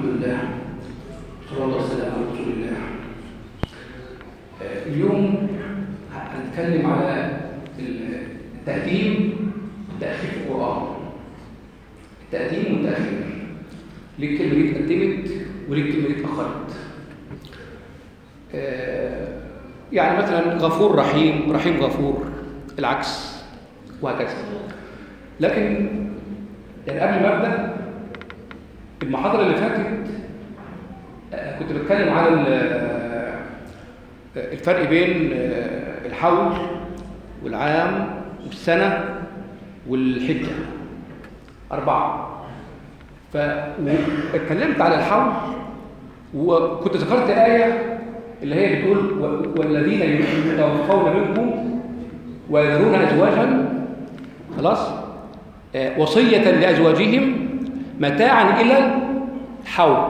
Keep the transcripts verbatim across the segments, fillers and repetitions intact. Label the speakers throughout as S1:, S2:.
S1: الحمد لله صلى الله وسلم على رسول الله. اليوم هنتكلم على التقديم والتأخير في القرآن. التقديم والتأخير، ليه الكلمة دي اتقدمت وليه الكلمة دي اتأخرت؟ يعني مثلا غفور رحيم، رحيم غفور، العكس وهكذا. لكن يعني قبل ما ابدا المحاضره اللي فاتت كنت بتكلم على الفرق بين الحول والعام والسنه والحجه، اربعه. فاتكلمت على الحول وكنت ذكرت ايه اللي هي بتقول والذين يتوفون منكم ويذرون ازواجا، خلاص، وصيه لازواجهم متاعا الى الحول.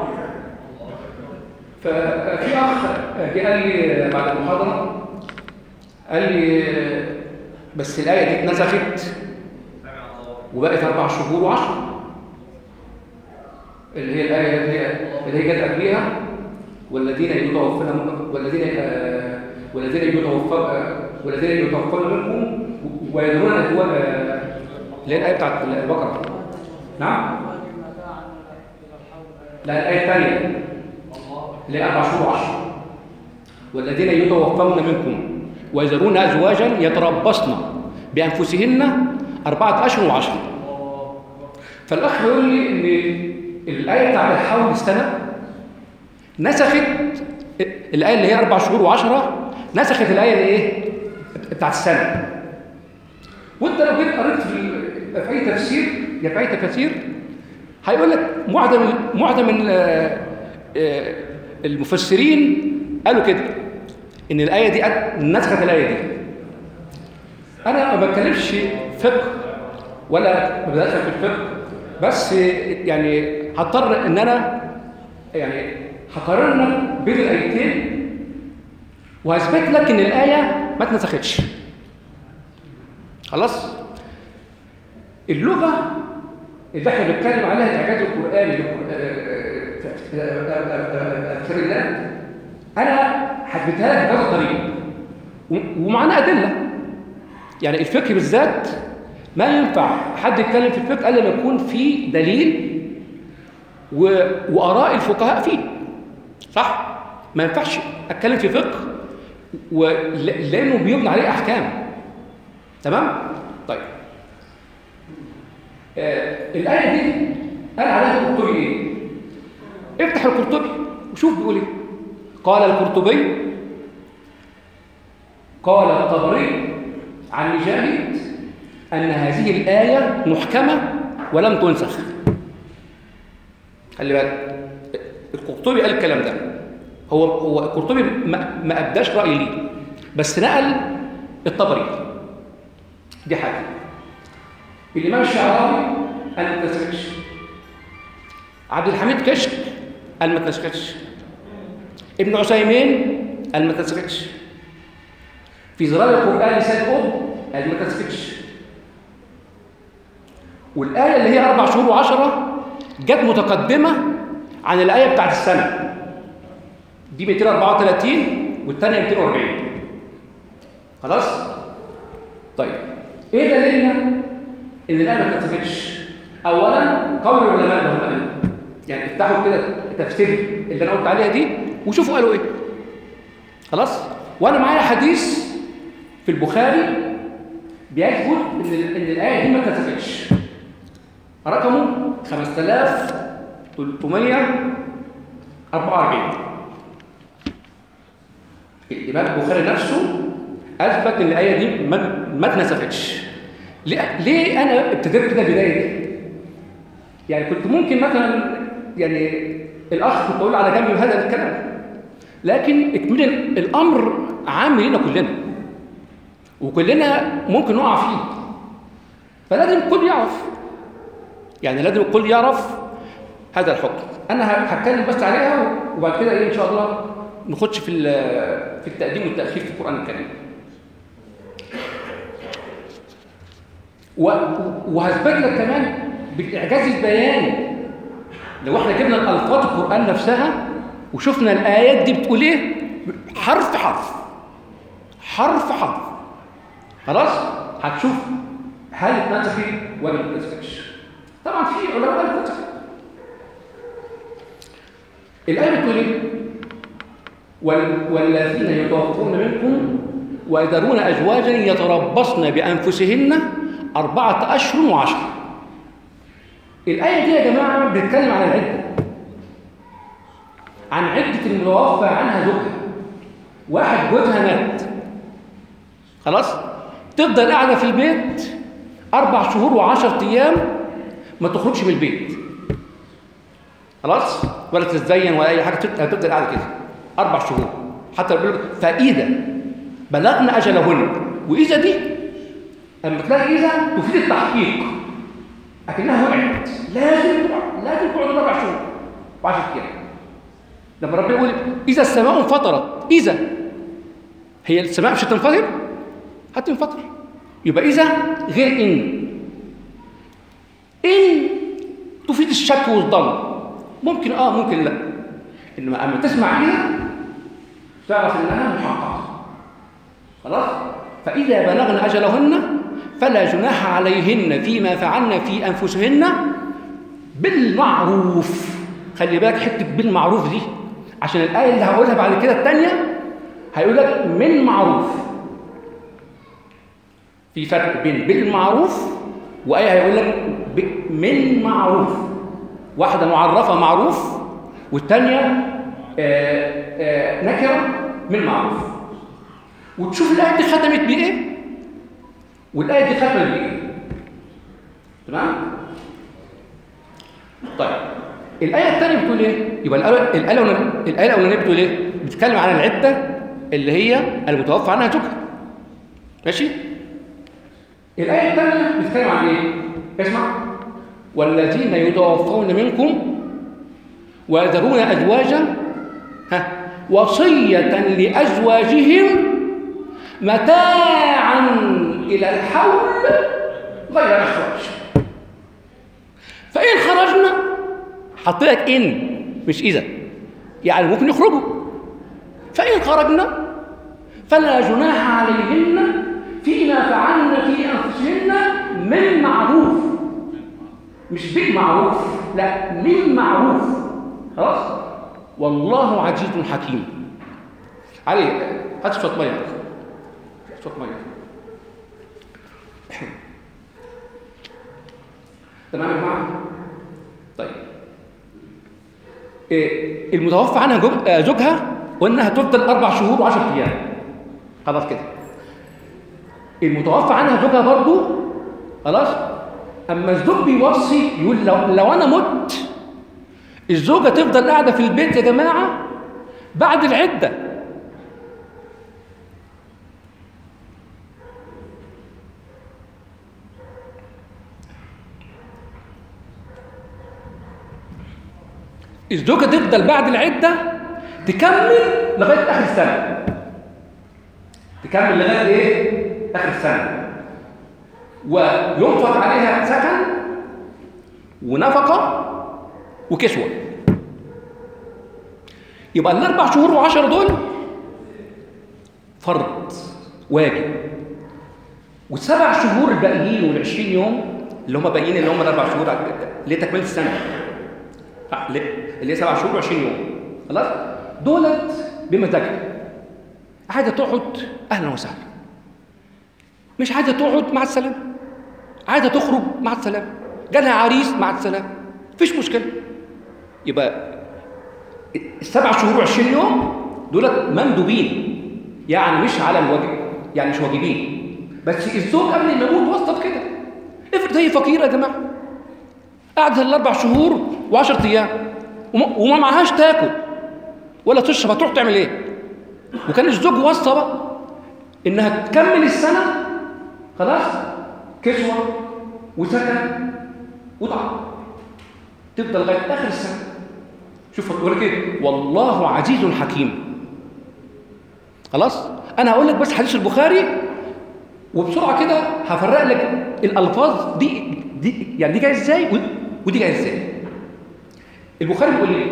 S1: ففي اخ جه قال لي بعد المحاضره، قال لي بس الايه دي اتنسخت وبقت اربع شهور وعشرة، اللي هي الايه اللي هي اللي هي جت قبليها والذين يتوفون والذين والذين يتوفون والذين يتوفون منكم ويذرون ازواجا، اللي هي الايه بتاعت البقره. نعم، لا الايه الثانيه اللي هي اربع شهور وعشرة، والذين يتوفون منكم ويذرون ازواجا يتربصن بانفسهن اربعه اشهر وعشرة. فالاخ بيقول لي ان الايه بتاعت الحول السنه نسخت الايه اللي هي اربع شهور وعشرة، نسخت الايه اللي ايه بتاعت السنه. وانت لو جيت قريت في اي تفسير يا في اي تفاسير هيقول لك معظم معظم المفسرين قالوا كده ان الايه دي نسخت الايه دي. انا ما بتكلمش فقه ولا بدخل في الفقه، بس يعني هضطر ان انا يعني هقارن بين الايتين وهثبت لك ان الايه ما اتنسختش. خلاص، اللغه اللي احنا بنتكلم عليها الاعجاز القراني تفسير الله، انا حددتها لك بكذا طريقه ومعانا ادله. يعني الفقه بالذات ما ينفع حد يتكلم في الفقه الا لما يكون في دليل و... واراء الفقهاء فيه، صح؟ ما ينفعش اتكلم في فقه و... لانه بيبنى عليه احكام. تمام؟ طيب، آه الايه دي قال عليها القرطبي ايه؟ افتح القرطبي وشوف بيقول ايه. قال القرطبي قال الطبري عن مجاهد ان هذه الايه محكمه ولم تنسخ. خلي بالك، القرطبي قال الكلام ده. هو هو القرطبي ما, ما ابداش راي ليه، بس نقل الطبري. دي حاجه. الامام الشعراوي قال ما تنسخش. عبد الحميد كشك قال ما تنسخش. ابن عثيمين قال ما تنسخش. في ظلال القران سيد قطب قال ما تنسخش. والايه اللي هي اربع شهور وعشرة جت متقدمه عن الايه بتاعت السنه دي مئتين واربعة وثلاثين والثانيه مئتين واربعين. خلاص؟ طيب، ايه دليلنا ان الايه ما اتنسختش؟ اولا قول العلماء هم قالوا، يعني افتحوا كده التفسير اللي انا قلت عليها دي وشوفوا قالوا ايه. خلاص؟ وانا معايا حديث في البخاري بيثبت ان ان الايه دي ما اتنسختش، رقمه خمسة آلاف وثلاثمائة وأربعة وأربعين. الإمام البخاري نفسه أثبت إن الآية دي ما, ما اتنسختش. ليه؟ ليه أنا ابتديت كده البداية دي؟ يعني كنت ممكن مثلا يعني الأخ كنت أقول على جنب هذا الكلام، لكن اكمل الأمر عام لنا كلنا وكلنا ممكن نقع فيه، فلازم الكل يعرف، يعني لازم الكل يعرف هذا الحكم. انا هتكلم بس عليها وبعد كده ايه ان شاء الله نخش في في التقديم والتاخير في القران الكريم. وهثبت لك كمان بالاعجاز البياني لو احنا جبنا الالفاظ القران نفسها وشفنا الايات دي بتقول ايه حرف حرف حرف حرف، خلاص هتشوف هل اتنسخت ولا ما اتنسختش. طبعا في علماء قالوا اتنسخت. الايه بتقول ايه؟ والذين يتوفون منكم ويذرون ازواجا يتربصن بانفسهن اربعه اشهر وعشره. الايه دي يا جماعه بتتكلم عن العده، عن عده المتوفى عنها زوجها. واحد جوزها مات، خلاص تفضل قاعده في البيت اربع شهور وعشرة ايام ما تخرجش من البيت، خلاص ولا تتزين ولا اي حاجه، هتفضل قاعده كده اربع شهور حتى يقول لك فاذا بلغن اجلهن. واذا دي لما تلاقي اذا تفيد التحقيق، اكنها وقعت، لازم تقعد لازم تقعد اربع شهور وعشرة ايام. لما ربنا يقول اذا السماء انفطرت، اذا هي السماء مش هتنفطر؟ هتنفطر. يبقى اذا غير ان. ان تفيد الشك والظن، ممكن اه ممكن لا، انما اما تسمع اذا تعرف انها محققه، خلاص. فاذا بلغن اجلهن فلا جناح عليهن فيما فعلن في انفسهن بالمعروف. خلي بالك حته بالمعروف دي، عشان الايه اللي هقولها بعد كده الثانيه هيقول لك من معروف. في فرق بين بالمعروف وايه هيقول لك من معروف. واحده معرفه معروف والثانيه نكره من معروف. وتشوف الايه دي ختمت بايه والايه دي ختمت بايه. تمام؟ طيب الايه الثانيه بتقول ايه؟ يبقى الايه الايه الاولانيه بتقول ايه؟ بتتكلم عن العده اللي هي المتوفى عنها زوجها، ماشي؟ الايه الثانيه بتتكلم عن ايه؟ اسمع: والذين يتوفون منكم ويذرون ازواجا ها وصيه لازواجهم متاعا الى الحول غير اخراج. فان خرجنا، حط لك ان مش اذا، يعني ممكن يخرجوا. فان خرجنا فلا جناح عليهن فيما فعلن في انفسهن من معروف. مش بالمعروف، لا من معروف، خلاص. والله عزيز حكيم. علي هات شويه ميه، شويه ميه. تمام يا جماعه؟ طيب إيه المتوفى عنها زوجها وانها تفضل اربع شهور وعشرة ايام، خلاص كده. المتوفى عنها زوجها برضو، خلاص. اما الزوج بيوصي يقول لو, لو انا مت الزوجه تفضل قاعده في البيت يا جماعه بعد العده. الزوجه تفضل بعد العده تكمل لغايه اخر السنه، تكمل لغايه ايه؟ اخر السنه. وينفق عليها سكن ونفقه وكسوه. يبقى الاربع شهور وعشرة دول فرض واجب، والسبع شهور الباقيين والعشرين يوم اللي هم باقيين اللي هم الاربع شهور لتكمله السنه اللي هي سبع شهور وعشرين يوم، خلاص. دولت بمزاجها، عايزه تقعد اهلا وسهلا، مش عايزه تقعد مع السلامه، عايزه تخرج مع السلامه، جالها عريس مع السلامه، مفيش مشكله. يبقى السبع شهور وعشرين يوم دولت مندوبين، يعني مش على الواجب، يعني مش واجبين. بس الزوج قبل ما يموت وصف كده. افرض هي فقيره يا جماعه، قعدت الاربع شهور وعشرة ايام وما معهاش تاكل ولا تشرب، هتروح تعمل ايه؟ وكان الزوج وصى بقى انها تكمل السنه، خلاص، كسوه وسكن وطعام، تفضل لغايه اخر السنه. شوف بقول لك ايه، والله عزيز حكيم. خلاص. انا هقول لك بس حديث البخاري وبسرعه كده هفرق لك الالفاظ دي دي يعني دي جايه ازاي ودي جايه ازاي. البخاري بيقول ايه؟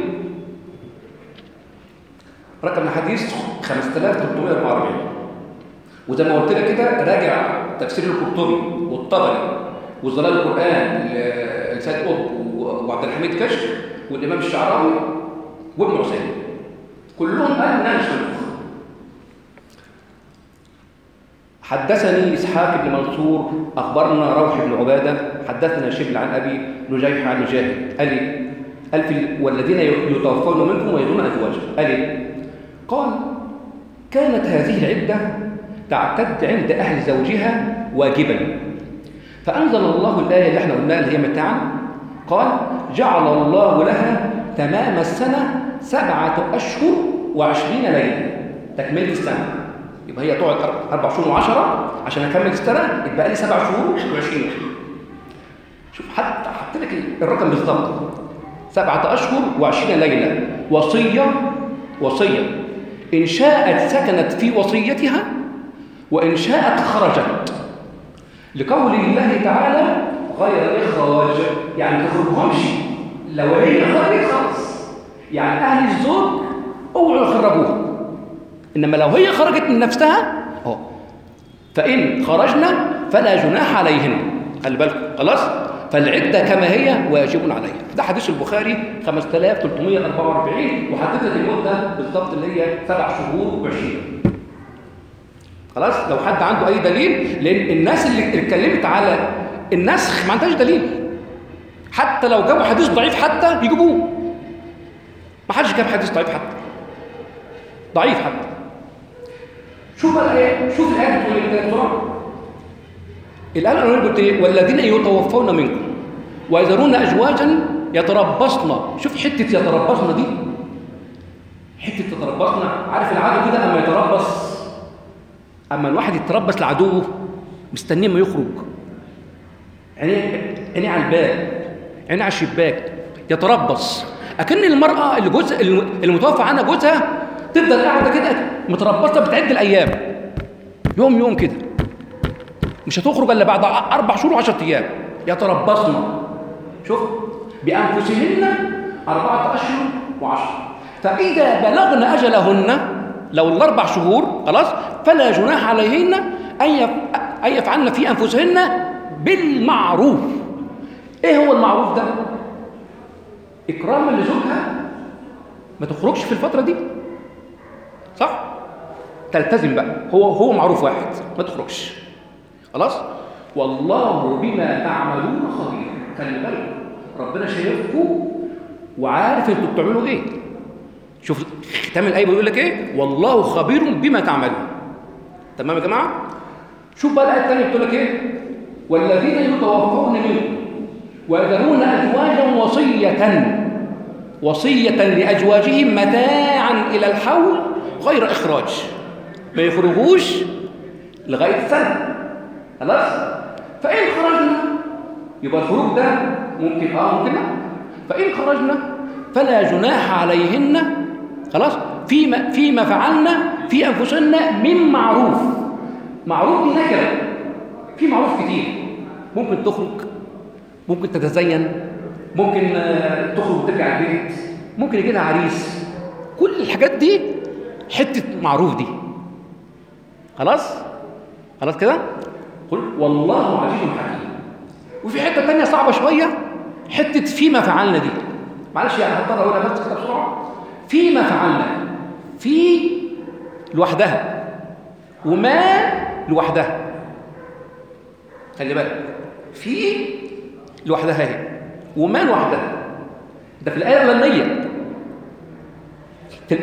S1: رقم الحديث خمسة آلاف وثلاثمائة وأربعة وأربعين، وزي ما قلت لك كده راجع تفسير القرطبي والطبري وظلال القرآن لسيد قطب وعبد الحميد كشك والإمام الشعراوي وابن عثيمين، كلهم قالوا انها مش منسوخه. حدثني اسحاق بن منصور اخبرنا روح بن عباده حدثنا شبل عن ابي نجيح عن مجاهد قال لي قال في والذين يتوفون منكم ويدون ازواجهم قال لي قال كانت هذه العده تعتد عند اهل زوجها واجبا، فانزل الله الايه اللي احنا قلناها اللي هي متاعا، قال جعل الله لها تمام السنه سبعه اشهر وعشرين ليله، تكمله السنه. يبقى هي تقعد اربع شهور وعشرة عشان اكمل السنه، يبقى لي سبع شهور وعشرين ليله. شوف حتى حط لك الرقم بالظبط، سبعه اشهر وعشرين ليله. وصيه وصيه ان شاءت سكنت في وصيتها وان شاءت خرجت، لقول الله تعالى غير اخراج، يعني ما تخرجهمش. لو هي خرجت خلاص، يعني اهل الزوج اوعوا يخرجوها، انما لو هي خرجت من نفسها اهو فان خرجنا فلا جناح عليهن، خلي بالكم خلاص، فالعده كما هي واجب عليها. ده حديث البخاري خمسة آلاف وثلاثمائة وأربعة وأربعين، وحددت المده بالضبط اللي هي سبع شهور وعشرين. خلاص، لو حد عنده اي دليل، لان الناس اللي اتكلمت على النسخ ما عندهاش دليل، حتى لو جابوا حديث ضعيف حتى يجيبوه، ما حدش جاب حديث ضعيف حتى ضعيف حتى. شوف الايه، شوف الايه بتقول ايه بسرعه. الايه الاولانيه قلت ايه؟ والذين يتوفون منكم ويذرون ازواجا يتربصن. شوف حته يتربصن دي، حته يتربصن. عارف العدو كده اما يتربص، اما الواحد يتربص لعدوه مستنيه ما يخرج، عينيه عينيه على الباب، عينيه على الشباك، يتربص. اكن المراه اللي جوز اللي متوفى عنها جوزها تفضل قاعده كده متربصه بتعد الايام، يوم يوم كده، مش هتخرج الا بعد اربع شهور وعشرة ايام. يتربصن، شوف، بانفسهن اربعه اشهر وعشره، فاذا بلغن اجلهن، لو الاربع شهور خلاص، فلا جناح عليهن ان يفعلن في انفسهن بالمعروف. ايه هو المعروف ده؟ اكراما لزوجها، ما تخرجش في الفتره دي، صح؟ تلتزم بقى، هو هو معروف واحد، ما تخرجش خلاص. والله بما تعملون خبير. خلي بالكم، ربنا شايفكم وعارف انتوا بتعملوا ايه. شوف ختام الايه بيقول لك ايه؟ والله خبير بما تعملون. تمام يا جماعه؟ شوف بقى الايه الثانيه بتقول لك ايه؟ والذين يتوفون منكم ويذرون ازواجا وصيه وصيه لازواجهم متاعا الى الحول غير اخراج، ما يخرجوش لغايه سنه خلاص. فان خرجنا، يبقى الخروج ده ممكن اه ممكن لا. فان خرجنا فلا جناح عليهن خلاص فيما فيما فعلنا في انفسهن من معروف. معروف دي نكره، في معروف كتير، ممكن تخرج، ممكن تتزين، ممكن تخرج وترجع البيت، ممكن يجي لها عريس، كل الحاجات دي حته معروف دي خلاص. خلاص كده، قل والله عزيز حكيم. وفي حته ثانيه صعبه شويه، حته فيما فعلنا دي، معلش يعني هضطر اقولها بس كده بسرعه. فيما فعلنا، في لوحدها وما لوحدها، خلي بالك، في لوحدها هي وما لوحدها. ده في الايه الاولانيه. في,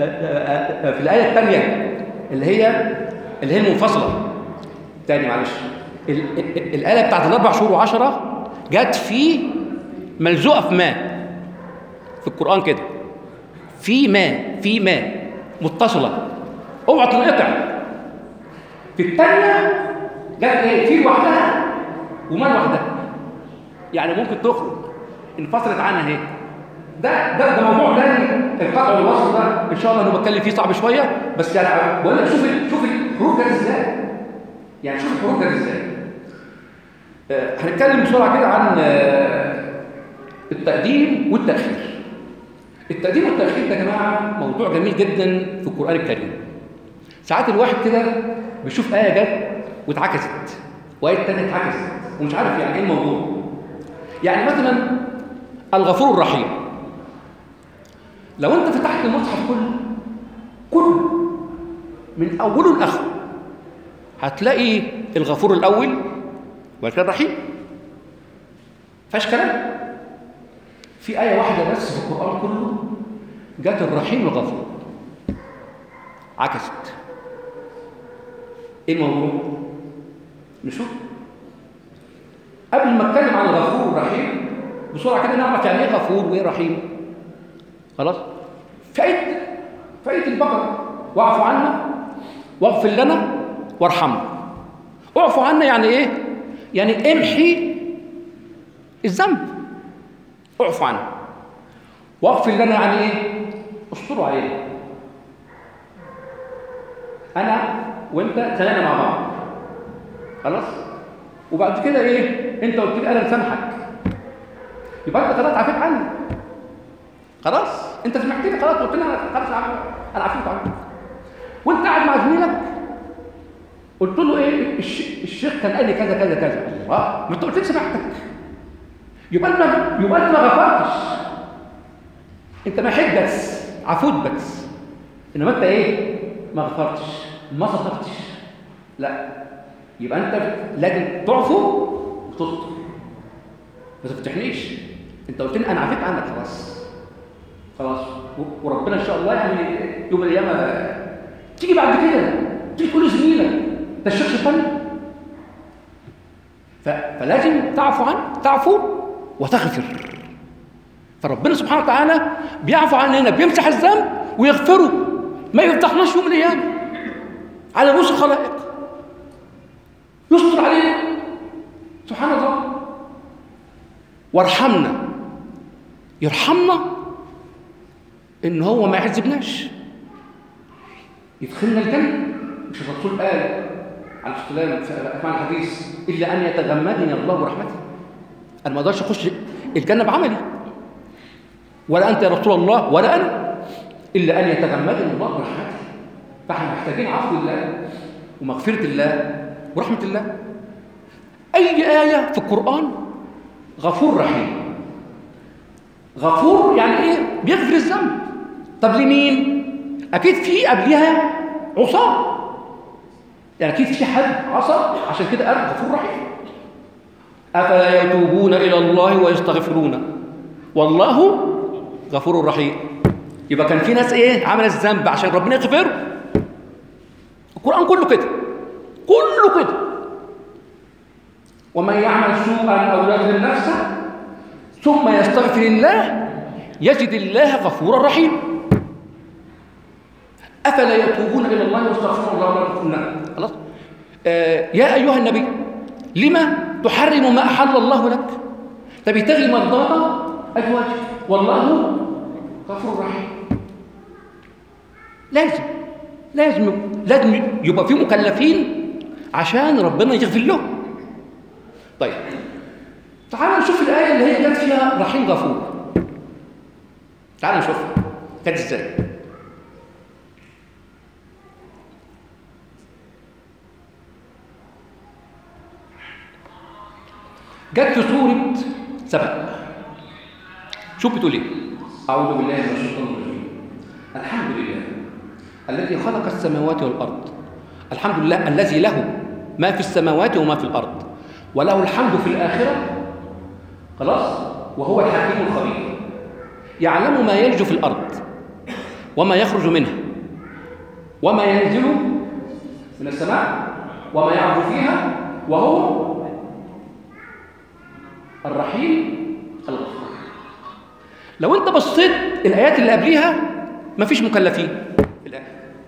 S1: في الايه الثانيه اللي هي اللي هي المنفصله تاني، معلش، الايه بتاعت الاربع شهور وعشرة جت في ملزوقه في ما في القران كده، في ما في ما متصله، اوعى تنقطع. في الثانيه جت ايه؟ في لوحدها وما لوحدها، يعني ممكن تخرج انفصلت عنها اهي. ده ده ده موضوع تاني، القطع والوصل ده ان شاء الله انا بتكلم فيه صعب شويه، بس يعني بقول لك شوف شوف الحروف جت ازاي، يعني شوف الحروف جت ازاي. آه هنتكلم بسرعه كده عن آه التقديم والتاخير. التقديم والتأخير ده يا جماعة موضوع جميل جدا في القرآن الكريم. ساعات الواحد كده بيشوف آية جت واتعكست وآية تانية اتعكست ومش عارف يعني إيه الموضوع. يعني مثلا الغفور الرحيم، لو أنت فتحت المصحف كله كله من أوله لآخره هتلاقي الغفور الأول وبعد كده الرحيم. فاش كلام؟ في آية واحدة بس في القرآن كله جات الرحيم والغفور، عكست. ايه الموضوع؟ نشوف. قبل ما اتكلم عن الغفور والرحيم بسرعه كده نعرف يعني ايه غفور وايه رحيم. خلاص؟ في آية في آية البقرة واعفوا عنا واغفر لنا وارحمنا. اعفوا عنا يعني ايه؟ يعني امحي الذنب، اعفوا عنا. واغفر لنا يعني ايه؟ استروا علينا. انا وانت خلينا مع بعض، خلاص؟ وبعد كده ايه؟ انت قلت لي انا مسامحك، يبقى انت خلاص عفيت عني. خلاص؟ انت سمعتني خلاص، قلت لي انا خلاص انا عفيت عنك. وانت قاعد مع زميلك قلت له ايه؟ الشيخ كان قال لي كذا كذا كذا. الله، ما انت قلت لي سمعتك. يبقى انت يبقى انت ما غفرتش. انت ما حد بس عفوت بس، انما انت ايه؟ ما غفرتش، ما صدقتش. لا، يبقى انت لازم تعفو وتستر، ما تفتحنيش. انت قلت لي انا عفيت عنك، خلاص خلاص. وربنا ان شاء الله يعني يوم القيامه تيجي بعد كده تيجي تقول لزميلك ده الشيخ الثاني. فلازم تعفو عنه، تعفو وتغفر. فربنا سبحانه وتعالى بيعفو عننا، بيمسح الذنب ويغفره، ما يفتحناش يوم القيامه على رؤوس الخلائق، يستر علينا سبحان الله. وارحمنا، يرحمنا ان هو ما يعذبناش، يدخلنا الجنه. مش الرسول قال عليه السلام في معنى الحديث الا ان يتغمدني الله برحمته؟ انا ما اقدرش اخش الجنه بعملي، ولا انت يا رسول الله ولا انا، الا ان يتغمدني الله برحمته. فاحنا محتاجين عفو الله ومغفره الله ورحمه الله. اي ايه في القران غفور رحيم. غفور يعني ايه؟ بيغفر الذنب. طب لمين؟ اكيد في قبلها عصاه، يعني اكيد في حد عصى، عشان كده قال غفور رحيم. افلا يتوبون الى الله ويستغفرون والله غفور رحيم. يبقى كان في ناس ايه عملت الذنب عشان ربنا يغفره. القران كله كده، كله كده. ومن يعمل سوءا او يظلم نفسه ثم يستغفر الله يجد الله غفورا رحيما. افلا يتوبون الى الله ويستغفرون الله ولا يغفرون. خلاص. آه يا ايها النبي لما تحرم ما احل الله لك تبتغي مرضات ازواجك والله غفور رحيم. لازم لازم لازم يبقى في مكلفين عشان ربنا يغفر لهم. طيب تعالوا نشوف الآية اللي هي جت فيها رحيم غفور. تعالوا نشوفها جت ازاي. جت في سورة سبأ. شوف بتقول ايه؟ أعوذ بالله من الشيطان الرجيم. الحمد لله الذي خلق السماوات والأرض. الحمد لله الذي له ما في السماوات وما في الأرض وله الحمد في الآخرة. خلاص. وهو الحكيم الخبير يعلم ما يلج في الأرض وما يخرج منها وما ينزل من السماء وما يعرج فيها وهو الرحيم الغفور. لو انت بصيت الآيات اللي قبليها مفيش مكلفين في الآية.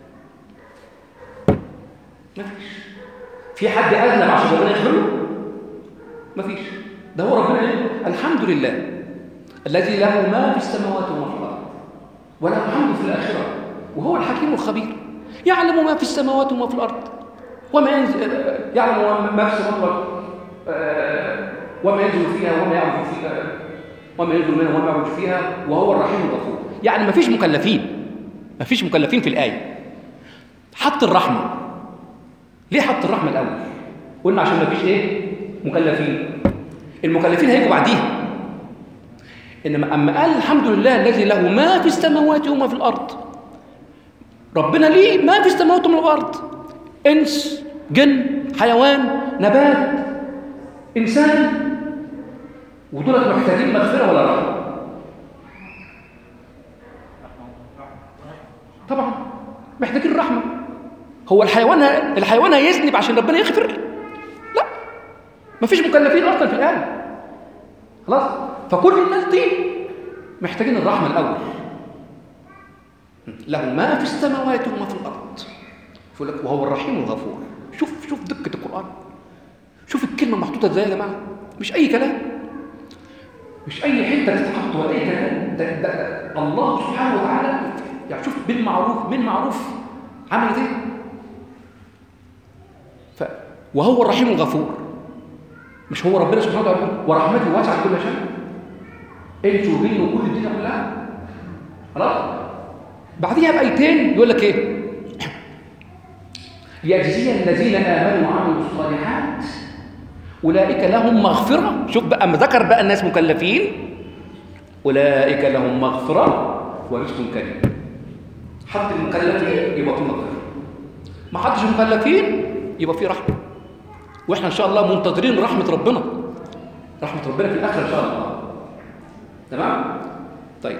S1: مفيش. في حد أذنب عشان ربنا يغفره؟ مفيش. ده هو ربنا ايه؟ الحمد لله الذي له ما في السماوات وما في الارض وله الحمد في الاخره وهو الحكيم الخبير يعلم ما في السماوات وما في الارض وما ينزل يعلم ما في السماوات والارض وما ينزل فيها وما يعرج فيها وما ينزل منها وما يعرج فيها وهو الرحيم الغفور. يعني ما فيش مكلفين، ما فيش مكلفين في الآية. حط الرحمة. ليه حط الرحمة الأول؟ قلنا عشان ما فيش إيه؟ مكلفين. المكلفين هيجوا بعديها. إنما أما قال الحمد لله الذي له ما في السماوات وما في الأرض، ربنا ليه ما في السماوات وما في الأرض، إنس، جن، حيوان، نبات، إنسان، ودولت محتاجين مغفرة ولا رحمة؟ طبعا محتاجين رحمة. هو الحيوان الحيوان هيذنب عشان ربنا يغفر؟ لا، مفيش مكلفين أصلا في الآية. خلاص؟ فكل الناس دي محتاجين الرحمة الأول. له ما في السماوات وما في الأرض، يقول لك وهو الرحيم الغفور. شوف شوف دقة القرآن، شوف الكلمة محطوطة ازاي يا جماعة. مش أي كلام، مش أي حتة تتحط ولا أي كلام. ده, ده, ده الله سبحانه وتعالى يعني شوف بالمعروف من معروف عملت ايه. ف وهو الرحيم الغفور. مش هو ربنا سبحانه وتعالى ورحمته واسعت كل شيء، انتوا وبينه وكل الدنيا كلها. خلاص؟ بعديها بآيتين يقول لك ايه؟ ليجزي الذين آمنوا وعملوا الصالحات أولئك لهم مغفرة. شوف بقى ما ذكر بقى الناس مكلفين، أولئك لهم مغفرة ورزق كريم. حط المكلفين يبقى في مغفرة، ما حطش المكلفين يبقى في رحمة. واحنا ان شاء الله منتظرين رحمة ربنا، رحمة ربنا في الآخرة ان شاء الله. تمام؟ طيب،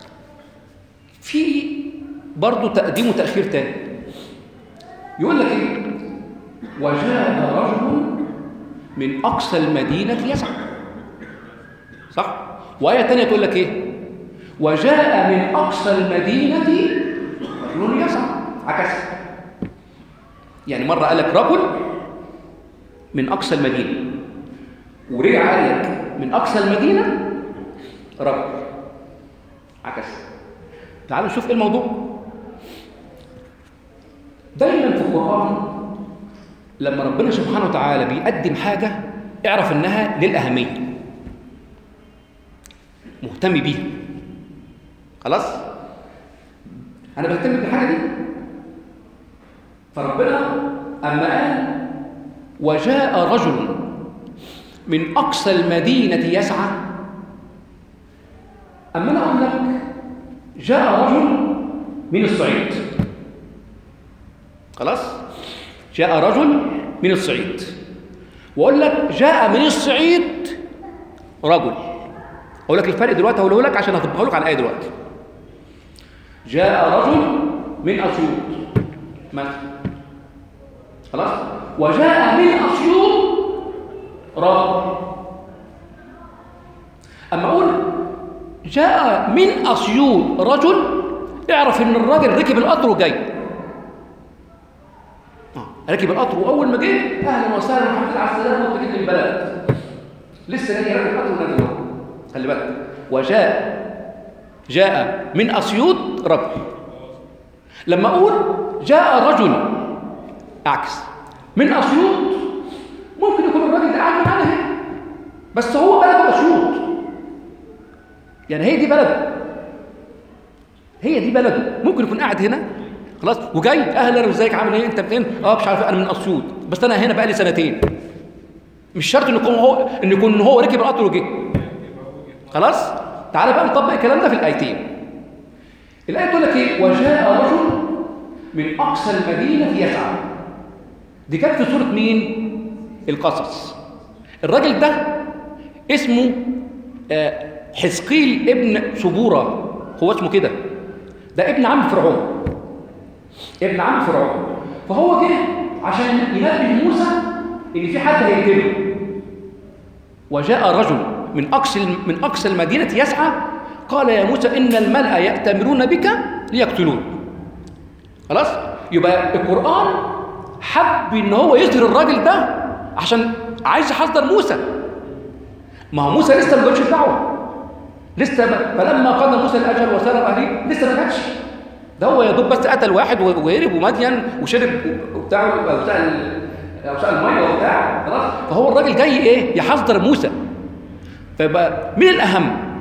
S1: في برضه تقديم وتأخير تاني. يقول لك ايه؟ وجاء رجل من أقصى المدينة يسعى. صح؟ وآية تانية تقول لك ايه؟ وجاء من أقصى المدينة رجل يسعى. عكس. يعني مرة قال لك رجل من أقصى المدينة، ورجع قال لك من أقصى المدينة رجل. عكس. تعالوا نشوف ايه الموضوع. دايما في القرآن لما ربنا سبحانه وتعالى بيقدم حاجة اعرف انها للأهمية، مهتم بيها. خلاص؟ انا بهتم بالحاجة دي. فربنا اما قال وجاء رجل من أقصى المدينة يسعى، اما انا اقول لك جاء رجل من الصعيد. خلاص؟ جاء رجل من الصعيد، واقول لك جاء من الصعيد رجل. اقول لك الفرق دلوقتي، هقوله لك عشان هطبقه لك على الايه دلوقتي. جاء رجل من اسيوط مثلا. خلاص؟ وجاء من اسيوط رجل. اما اقول جاء من اسيوط رجل، اعرف ان الراجل ركب القطر وجاي. ركب القطر واول ما جه اهلا وسهلا محمد على السلامه وانت جيت للبلد. لسه جاي راكب القطر ونازل. خلي بالك. وجاء جاء من اسيوط رجل. لما اقول جاء رجل اعكس من اسيوط، ممكن يكون الراجل ده قاعد معانا هنا بس هو بلده اسيوط، يعني هي دي بلده، هي دي بلده. ممكن يكون قاعد هنا خلاص وجاي اهلا وازيك عامل ايه انت منين؟ اه مش عارف انا من اسيوط بس انا هنا بقالي سنتين. مش شرط ان يكون هو ان يكون هو ركب القطر وجه. خلاص؟ تعالى بقى نطبق الكلام ده في الايتين. الايه تقول لك ايه؟ وجاء رجل من اقصى المدينه يسعى. دي كانت في سوره مين؟ القصص. الراجل ده اسمه حزقيل ابن سبوره، هو اسمه كده. ده ابن عم فرعون، ابن عم فرعون. فهو جه عشان ينبه موسى ان في حد هيقتله. وجاء رجل من اقصى من اقصى المدينه يسعى قال يا موسى ان الملأ يأتمرون بك ليقتلوك. خلاص؟ يبقى القرآن حب ان هو يظهر الراجل ده عشان عايز يحذر موسى. ما هو موسى لسه ما جابش الدعوه، لسه ب... فلما قضى موسى الاجل وسار اهله لسه ما جاتش. ده هو يا دوب بس قتل واحد وهرب ومدين وشرب وبتاع وبتاع وبتاع الميه وبتاع. خلاص؟ فهو الراجل جاي ايه؟ يحذر موسى. فيبقى مين الاهم؟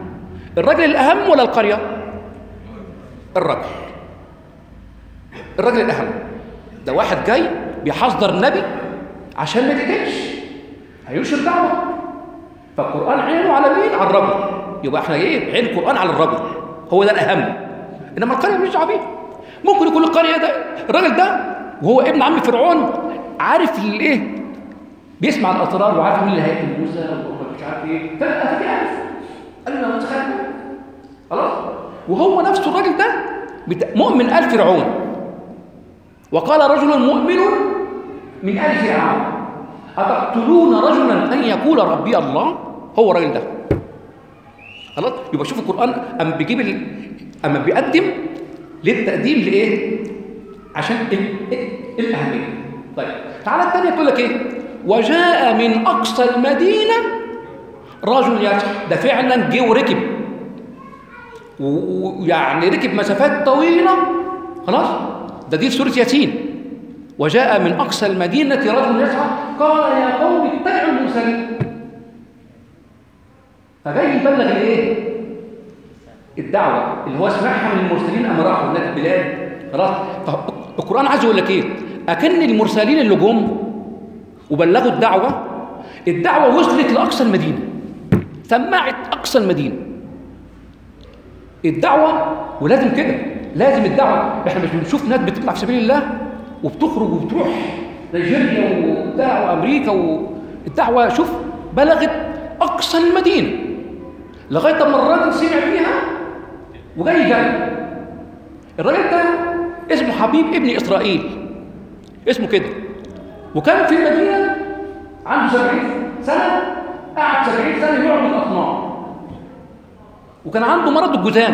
S1: الراجل الأهم ولا القرية؟ الراجل الراجل الأهم. ده واحد جاي بيحذر نبي عشان ما تقتلش، هينشر دعوة، فالقرآن عينه على مين؟ على الرجل. يبقى احنا ايه؟ عين القرآن على الرجل، هو ده الأهم. إنما القرية مش دعوة بيه. ممكن يكون القرية ده الراجل ده وهو ابن عم فرعون عارف الايه؟ بيسمع الأسرار وعارف مين اللي هيقتل موسى ومش عارف ايه، فجأة عارف قال له انا متخيل خلاص. وهو نفسه الراجل ده مؤمن آل فرعون. وقال رجل مؤمن من آل فرعون أتقتلون رجلا أن يقول ربي الله؟ هو الراجل ده خلاص. يبقى شوف القرآن أما بيجيب ال... أما بيقدم للتقديم لإيه؟ عشان ال... الأهمية. طيب تعالى الثانية تقول لك إيه؟ وجاء من أقصى المدينة رجل يسعى. ده فعلا جه وركب، ويعني ركب مسافات طويلة خلاص. ده دي سورة ياسين. وجاء من أقصى المدينة رجل يسعى قال يا قوم اتبعوا المرسلين. فجاي يبلغ الايه؟ الدعوة اللي هو سمعها من المرسلين أما راحوا هناك البلاد خلاص. فالقرآن عايز يقول لك ايه؟ أكن المرسلين اللي جم وبلغوا الدعوة، الدعوة وصلت لأقصى المدينة، سمعت أقصى المدينة الدعوة. ولازم كده، لازم الدعوة. احنا مش بنشوف ناس بتطلع في سبيل الله وبتخرج وبتروح نيجيريا وبتاع وامريكا، والدعوة شوف بلغت أقصى المدينة لغاية ما الراجل سمع فيها وجاي جاي. الراجل ده اسمه حبيب ابن إسرائيل، اسمه كده. وكان في المدينة عنده سبعين سنة، قعد سبعين سنة يعبد أصنام، وكان عنده مرض الجذام.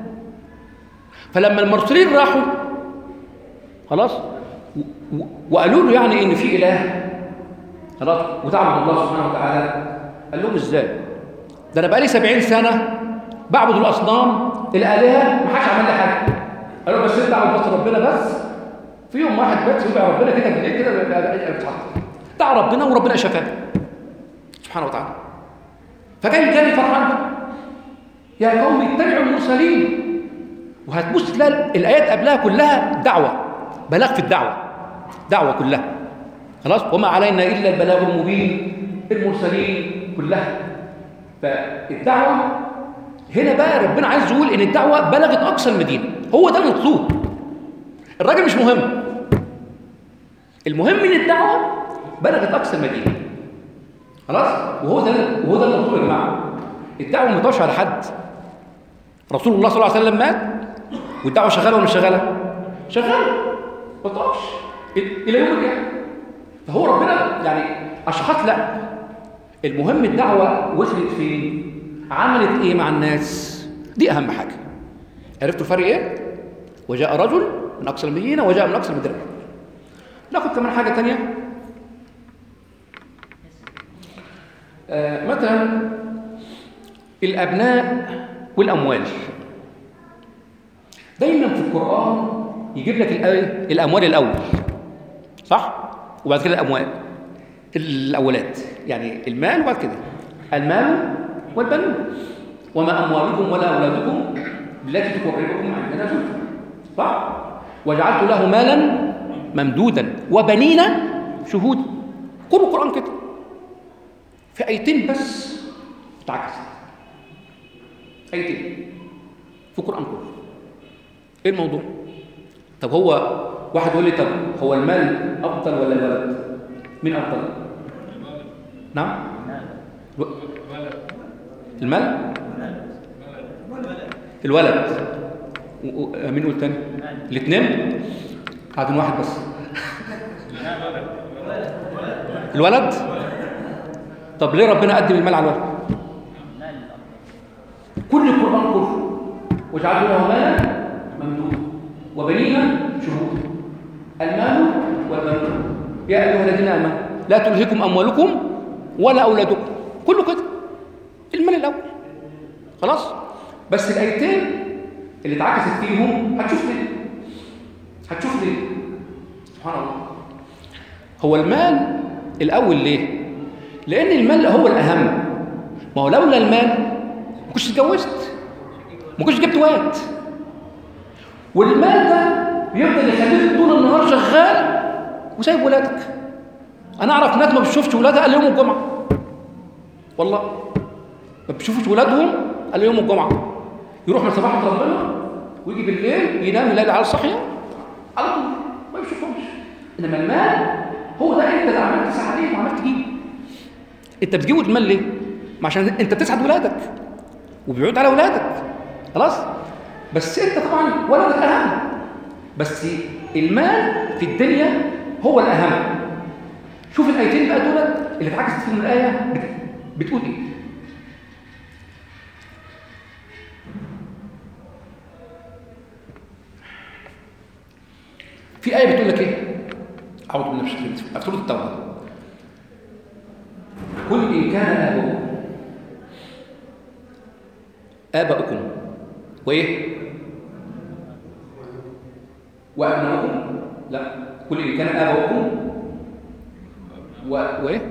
S1: فلما المرسلين راحوا خلاص وقالوا له يعني إن في إله خلاص وتعبد الله سبحانه وتعالى، قال لهم ازاي؟ ده انا بقالي سبعين سنه بعبد الاصنام، الالهه ما حدش عمل لي حاجه. قالوا بس انت عبد بس ربنا بس. في يوم واحد بس يبقى ربنا كده بالليل كده بيتحط دعا ربنا وربنا شفاه سبحانه وتعالى. فجاي جاي فرحان يا قوم اتبعوا المرسلين. وهتبص تلاقي الايات قبلها كلها دعوه، بلاغ في الدعوه، دعوه كلها خلاص. وما علينا الا البلاغ المبين، المرسلين كلها. فالدعوة هنا بقى ربنا عايز يقول إن الدعوة بلغت أقصى المدينة، هو ده المطلوب. الراجل مش مهم، المهم إن الدعوة بلغت أقصى المدينة خلاص. وهو ده وهو ده المطلوب يا جماعة. الدعوة ما تقفش على حد. رسول الله صلى الله عليه وسلم مات والدعوة شغالة ولا مش شغالة؟ شغالة ما تقفش إلى يوم القيامة. فهو ربنا يعني أشخاص لا، المهم الدعوة وصلت فين؟ عملت ايه مع الناس؟ دي اهم حاجة. عرفتوا الفرق ايه؟ وجاء رجل من اقصى المدينة وجاء من اقصى المدينة. ناخد كمان حاجة تانية. آه مثلا الابناء والاموال. دايما في القرآن يجيب لك الاموال الاول صح؟ وبعد كده الاموال الأولاد، يعني المال وبعد كده المال والبنون. وما أموالكم ولا أولادكم التي تقربكم عندنا زلفى صح؟ وجعلت له مالا ممدودا وبنين شهودا. كل القرآن كده في آيتين بس اتعكست، آيتين في القرآن كله. إيه الموضوع؟ طب هو واحد يقول لي طب هو المال أفضل ولا الولد؟ مين أفضل؟ نعم؟ المال؟ الولد. مين قول تاني؟ الاثنين؟ قاعدين واحد بس. الولد؟ طب ليه ربنا قدم المال على الولد؟ كل القرآن كله وجعلوا له مالا ممدودا وبنين شهودا. المال والبنون يا أيها الذين آمنوا لا تلهكم أموالكم ولا أولادكم. كله كده المال الأول خلاص. بس الآيتين اللي اتعكست فيهم هتشوف ليه، هتشوف ليه سبحان الله. هو المال الأول ليه؟ لأن المال هو الأهم. ما هو لولا المال ما كنتش اتجوزت. ما كنتش جبت واد. والمال ده بيفضل يخليك طول النهار شغال وسايب ولادك. انا اعرف ناس ما بتشوفش ولادها الا يوم الجمعه، والله ما بتشوفش ولادهم الا يوم الجمعه. يروح من صباح ربنا ويجي بالليل ينام يلاقي العيال صاحيه على طول ما يشوفهمش. انما المال هو ده انت اللي عملت تسعى عليه وعملت تجيبه. انت بتجيبه المال ليه؟ ما عشان انت بتسعد ولادك وبيعود على ولادك، خلاص. بس انت طبعا ولدك اهم، بس المال في الدنيا هو الاهم. شوف الايتين بقى دول اللي اتعكست فيهم الايه بتقول ايه. في آية بتقول لك إيه؟ أعوذ بالله من الشيطان الرجيم، في سورة التوبة. قل إن كان آباؤكم آباؤكم وإيه؟ وأبناؤكم؟ لا، قل إن كان آباؤكم و... وإيه؟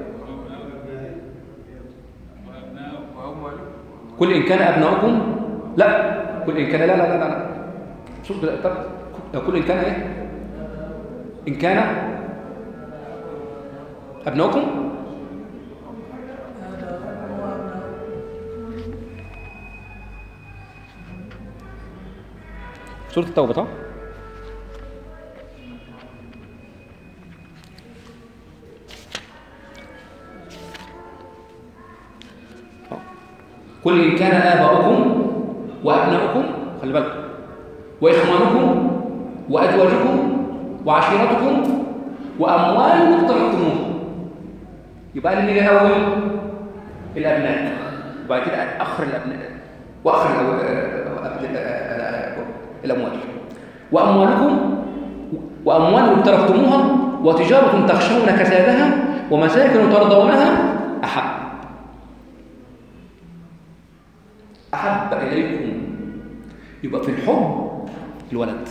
S1: قل إن كان أبناؤكم؟ لا، قل إن كان لا لا لا لا سورة التوبة. قل إن كان إيه؟ إن كان أبناؤكم سورة التوبة صح؟ قل إن كان آباؤكم وأبناؤكم، خلي بالكم، وإخوانكم وأزواجكم وعشيرتكم وأموال اقترفتموها. يبقى اللي نيجي الأول الأبناء، وبعد كده أخر الأبناء وأخر الأموال. وأموالكم وأموال اقترفتموها وتجارة تخشون كسادها ومساكن ترضونها أحب أحب إليكم. يبقى في الحب الولد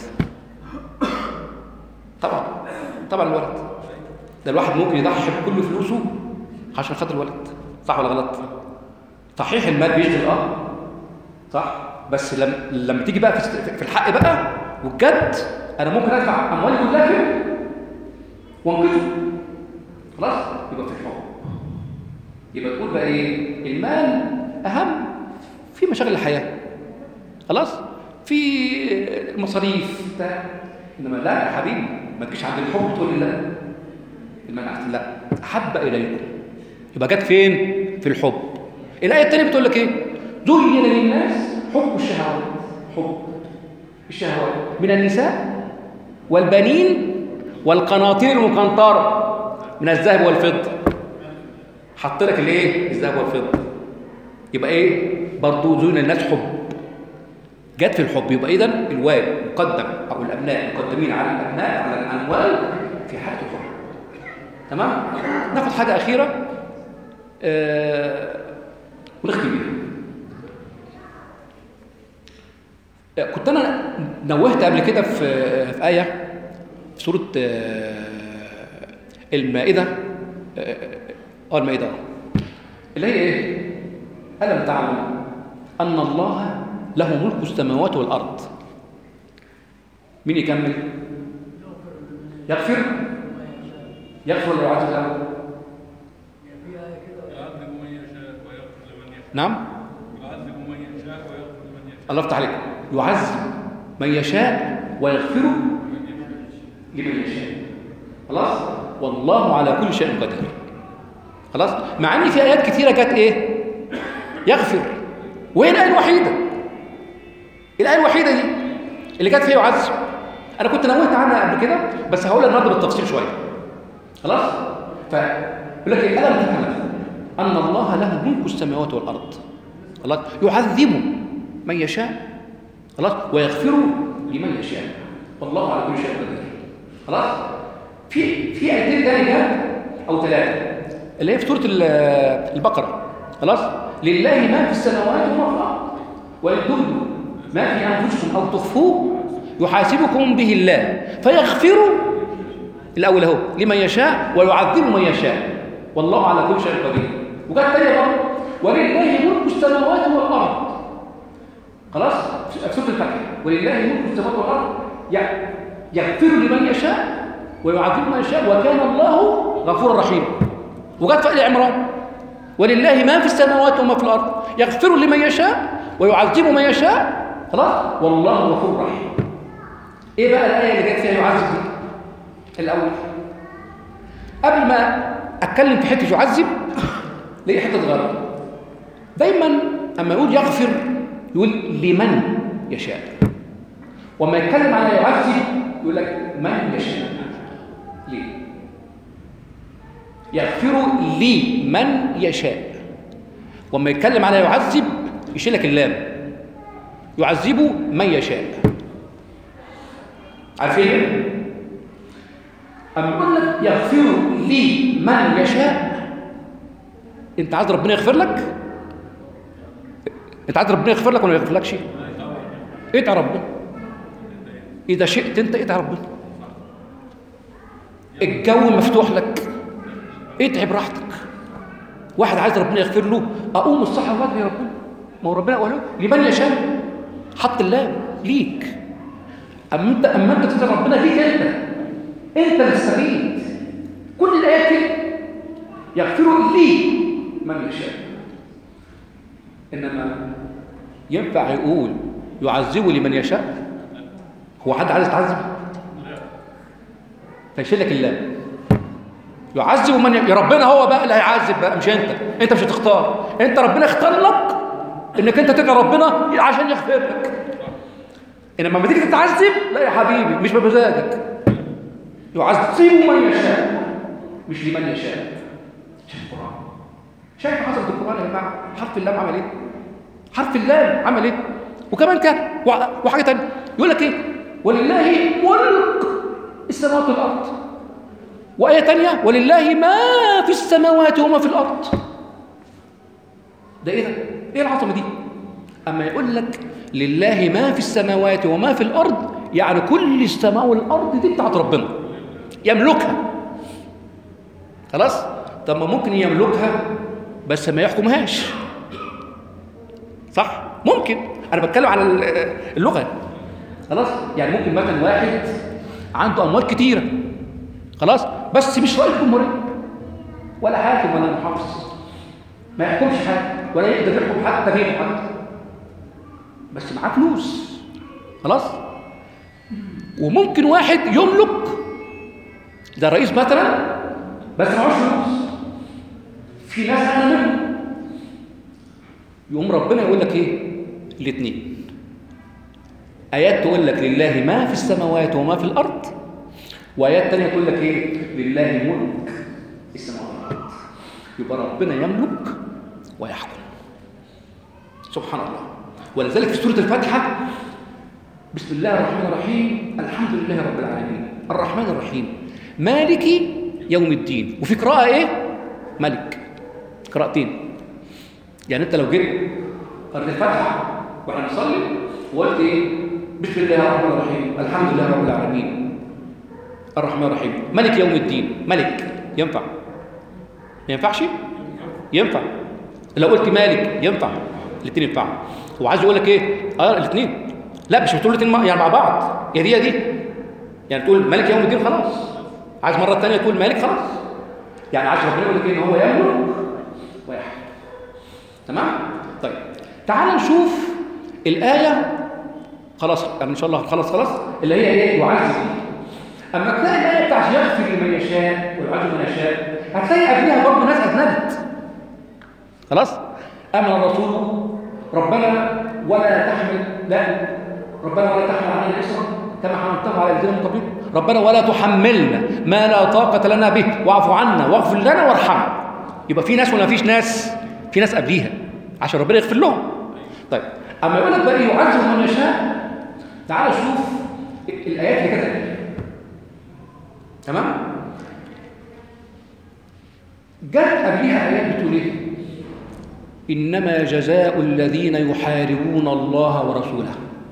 S1: طبعا طبعا الولد ده الواحد ممكن يضحي بكل فلوسه عشان خاطر الولد، صح ولا غلط؟ صحيح المال بيشغل اه صح، بس لما لما تيجي بقى في الحق بقى والجد انا ممكن ادفع اموالي كلها كده وانقذه، خلاص. يبقى في الحب. يبقى تقول بقى ايه؟ المال اهم في مشاغل الحياه، خلاص، في المصاريف بتاع. انما لا يا حبيبي ما تجيش عند الحب تقول لي لا المنع، لا احب اليكم. يبقى جت فين؟ في الحب. الايه الثانيه بتقول لك ايه؟ زين للناس حب الشهوات، حب الشهوات من النساء والبنين والقناطير المقنطره من الذهب والفضه. حط لك الايه؟ الذهب والفضه. يبقى ايه؟ برضه زين للناس حب، جت في الحب. يبقى اذا الوالد مقدم او الابناء مقدمين على الابناء على الاموال في حاله الحب. تمام؟ ناخد حاجه اخيره آه ونختم بيها. كنت انا نوهت قبل كده في في ايه في سوره آه المائده، اه المائده اللي هي ايه؟ الم تعلم ان الله له ملك السماوات والارض. مين يكمل؟ يغفر يغفر ولا يعذب الاول؟
S2: يعذب من يشاء ويغفر لمن يشاء.
S1: نعم،
S2: يعذب من يشاء ويغفر لمن يشاء.
S1: الله يفتح عليك. يعذب من يشاء ويغفر لمن يشاء، خلاص. والله على كل شيء قدير، خلاص. مع ان في ايات كثيره جت ايه؟ يغفر. وهي الايه الوحيده الايه الوحيده دي اللي جت فيها يعذب. انا كنت نوهت عنها قبل كده بس هقولها النهارده بالتفصيل شويه، خلاص. فيقول لك ايه؟ الم تعلم ان الله له ملك السماوات والارض، خلاص. يعذب من يشاء، خلاص، ويغفر لمن يشاء، والله على كل شيء قدير، خلاص. في في ايتين تاني جت او ثلاثه اللي هي في سوره البقره، خلاص. لله ما في السماوات وما في الارض وإن تبدوا ما في انفسكم او تخفوه يحاسبكم به الله فيغفر الاول اهو لمن يشاء ويعذب من يشاء والله على كل شيء قدير. وجت تانية برضه ولله ملك السماوات والارض، خلاص. في ولله ملك السماوات والارض يغفر لمن يشاء ويعذب من يشاء وكان الله غفورا رحيما. وقد في آل عمران ولله ما في السماوات وما في الارض يغفر لمن يشاء ويعذب من يشاء، خلاص، والله غفور رحيم. ايه بقى الايه اللي جت فيها يعذب دي؟ الاول قبل ما اتكلم في حته يعذب ليه حته صغيره. دايما اما يقول يغفر يقول لمن يشاء، وما يتكلم على يعذب يقول لك من يشاء. ليه؟ يغفر لمن يشاء، وما يتكلم على يعذب يشيل لك اللام، يعذب من يشاء. عارفين؟ أما يقول لك يغفر لمن يشاء، أنت عايز ربنا يغفر لك؟ أنت عايز ربنا يغفر لك ولا ما يغفرلكش؟ ادعي ربنا. إذا شئت أنت ادعي ربنا. الجو مفتوح لك، ادعي براحتك. واحد عايز ربنا يغفر له، اقوم الصحة وادعي ربنا. ما هو ربنا قال له لمن يشاء، حط اللام ليك. اما انت اما انت تدعي ربنا ليك انت انت اللي تستفيد. كل الايات كده يغفر لي من يشاء. انما ينفع يقول يعذب لمن يشاء؟ هو حد عايز يتعذب؟ فيشيل لك اللام. يعذب من ي... يا ربنا هو بقى اللي هيعذب بقى، مش انت. انت مش هتختار، انت ربنا اختار لك انك انت تدعي ربنا عشان يغفر لك. انما لما تيجي تتعذب، لا يا حبيبي، مش بمزاجك. يعذب من يشاء مش لمن يشاء. شايف القرآن؟ شايف حصل في القرآن يا جماعه؟ حرف اللام عمل ايه؟ حرف اللام عمل ايه؟ وكمان كان وحاجه ثانيه يقول لك ايه؟ ولله ملك السماوات والارض. وآية تانية ولله ما في السماوات وما في الأرض. ده إيه ده؟ إيه العظمة دي؟ أما يقول لك لله ما في السماوات وما في الأرض، يعني كل السماء والأرض دي بتاعت ربنا يملكها. خلاص؟ طب ما ممكن يملكها بس ما يحكمهاش، صح؟ ممكن. أنا بتكلم على اللغة. خلاص؟ يعني ممكن مثلا واحد عنده أموال كتيرة، خلاص، بس مش رئيس جمهورية ولا حاكم ولا محافظ، ما يحكمش حاجة ولا يقدر يحكم حتى بيته حتى، بس معاه فلوس. خلاص. وممكن واحد يملك ده رئيس مثلا بس معهوش فلوس، في ناس انا منهم، يقوم ربنا يقول لك ايه؟ الاثنين. ايات تقول لك لله ما في السماوات وما في الارض، وآيات تانية تقول لك إيه؟ لله ملك السماوات والأرض. يبقى ربنا يملك ويحكم. سبحان الله. ولذلك في سورة الفاتحة بسم الله الرحمن الرحيم الحمد لله رب العالمين الرحمن الرحيم مالك يوم الدين. وفي قراءة إيه؟ ملك. قراءتين. يعني أنت لو جيت قرأت الفاتحة وإحنا نصلي وقلت إيه؟ بسم الله الرحمن الرحيم الحمد لله رب العالمين الرحمن الرحيم ملك يوم الدين. ملك ينفع؟ ما ينفعش؟ ينفع. لو قلت مالك ينفع، الاثنين ينفعوا. هو عايز يقول لك ايه؟ اه الاثنين. لا مش بتقول الاثنين يعني مع بعض، يا دي يا دي. يعني تقول ملك يوم الدين خلاص، عايز مره ثانيه تقول مالك خلاص. يعني عايز ربنا يقول لك ايه؟ ان هو يملك ويحكم. تمام؟ طيب تعال نشوف الايه. خلاص ان شاء الله خلاص خلاص اللي هي ايه؟ يعذب. اما تلاقي الايه بتاعت يغفر لمن يشاء ويعذب من يشاء، هتلاقي قبلها برضه ناس اذنبت. خلاص؟ امن الرسول ربنا ولا تحمل لا ربنا ولا تحمل علينا اسرا كما حملته على الذين من قبلنا، ربنا ولا تحملنا ما لا طاقه لنا به واعف عنا واغفر لنا وارحمنا. يبقى في ناس ولا فيش ناس؟ في ناس قبليها عشان ربنا يغفر لهم. طيب اما يقول لك بقى يعذب من يشاء، تعال شوف الايات اللي كده. تمام؟ جت قبلها آيات بتقول إيه؟ إنما جزاء الذين يحاربون الله ورسوله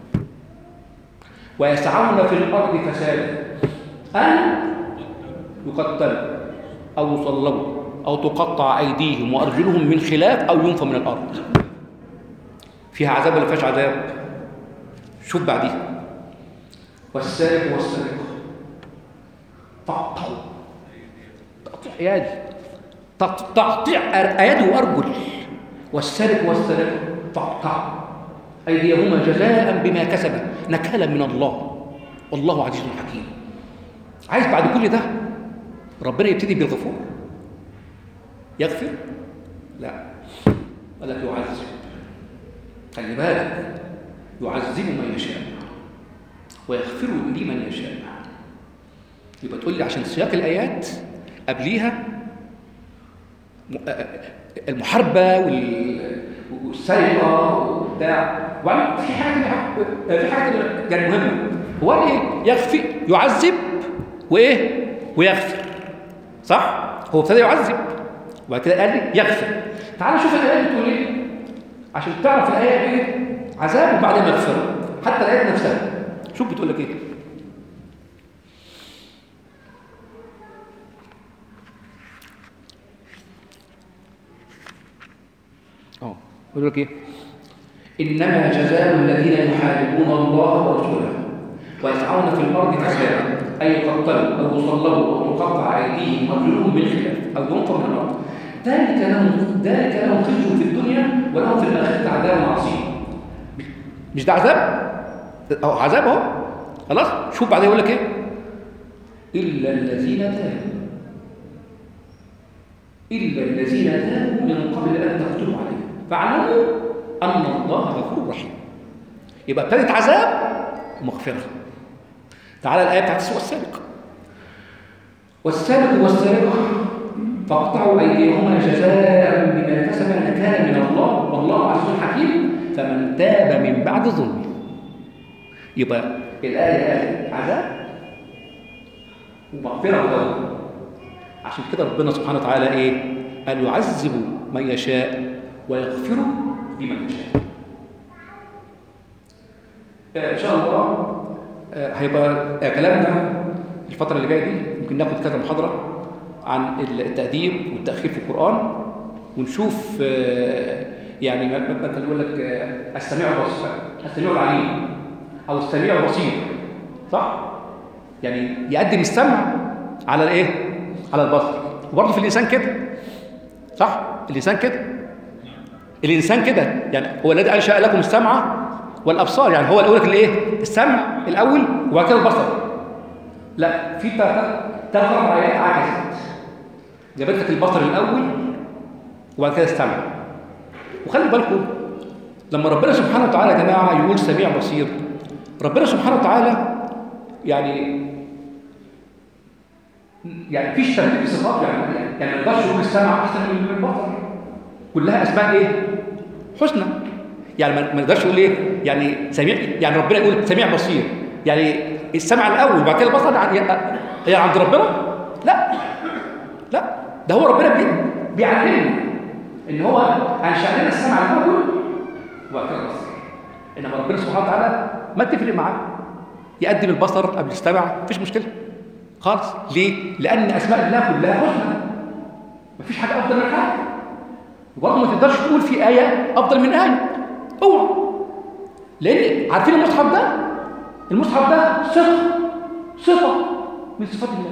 S1: ويسعون في الأرض فسادا أن يقتلوا أو يصلبوا أو تقطع أيديهم وأرجلهم من خلاف أو ينفوا من الأرض. فيها عذاب ولا فيهاش عذاب؟ شوف بعديها والسارق والسارقة فاقطعوا تقطيع ايادي تقطيع ايادي وارجل والسارق والسارقة فاقطعوا ايديهما جزاء بما كسبا نكالا من الله والله عزيز حكيم. عايز بعد كل ده ربنا يبتدي بالغفور؟ يغفر؟ لا، قال لك يعذب. خلي بالك، يعذب من يشاء ويغفر لمن يشاء. يبقى تقول لي عشان سياق الايات قبليها المحاربه والسرقه وبتاع، وبعدين في حاجه في حاجه يعني مهمه، هو ايه؟ يغفر، يعذب وايه؟ ويغفر، صح؟ هو ابتدى يعذب وبعد كده قال لي يغفر. تعال شوف الايه بتقول ايه عشان تعرف الايه ايه عذاب وبعدين مغفره. حتى الايه نفسها شوف بتقول لك ايه. اه بيقول لك ايه؟ انما جزاء الذين يحاربون الله ورسوله ويسعون في الارض فسادا ان يقتلوا او يصلبوا او تقطع ايديهم وارجلهم من خلاف او ينفوا من الارض ذلك لهم ذلك لهم خزي في الدنيا ولهم في الاخره عذاب عظيم. مش ده عذاب؟ اهو عذاب اهو. خلاص شوف بعدين يقول لك ايه؟ الا الذين تابوا الا الذين تابوا من قبل ان تقتلوا عليهم فاعلموا ان الله غفور رحيم. يبقى ابتدت عذاب ومغفره. تعالى الايه بتاعت والسارق والسارق والسارقه فاقطعوا ايديهما جزاء بما كسبا نكالا من الله والله عزيز حكيم فمن تاب من بعد ظلمه. يبقى الايه قالت عذاب ومغفره وتوبه. عشان كده ربنا سبحانه وتعالى ايه؟ قال يعذب من يشاء ويغفر لمن يشاء. آه ان شاء الله آه هيبقى آه كلامنا الفتره اللي جايه دي ممكن ناخد كذا محاضره عن التقديم والتاخير في القران، ونشوف آه يعني مثلا يقول لك آه السميع البصير، السميع العليم او السميع البصير، صح؟ يعني يقدم السمع على الايه؟ على البصر. وبرضه في الانسان كده، صح؟ الانسان كده الانسان كده يعني هو الذي انشا لكم السمع والابصار، يعني هو الاول لك الايه؟ السمع الاول وبعد كده البصر. لا، في ثلاث اربع ايات عكست، جابت لك البصر الاول وبعد كده السمع. وخلي بالكم لما ربنا سبحانه وتعالى يا جماعه يقول سميع بصير، ربنا سبحانه وتعالى يعني يعني مفيش ترتيب صفات، يعني يعني ما نقدرش نقول السمع احسن من البصر، كلها اسماء ايه؟ حسنى. يعني ما نقدرش نقول ايه؟ يعني سميع، يعني ربنا يقول سميع بصير، يعني السمع الاول وبعد كده البصر هي عند ربنا؟ لا لا، ده هو ربنا بيعلمنا ان هو انشأ لنا السمع الاول وبعد كده البصر. انما ربنا سبحانه وتعالى ما تفرق معاه، يقدم البصر قبل السمع مفيش مشكله خالص. ليه؟ لان اسماء الله كلها حسنى، مفيش حاجه افضل من حاجه. وبرضه ما تقدرش تقول في ايه افضل من ايه، اوعى. لان عارفين المصحف ده المصحف ده صفه صفه من صفات الله.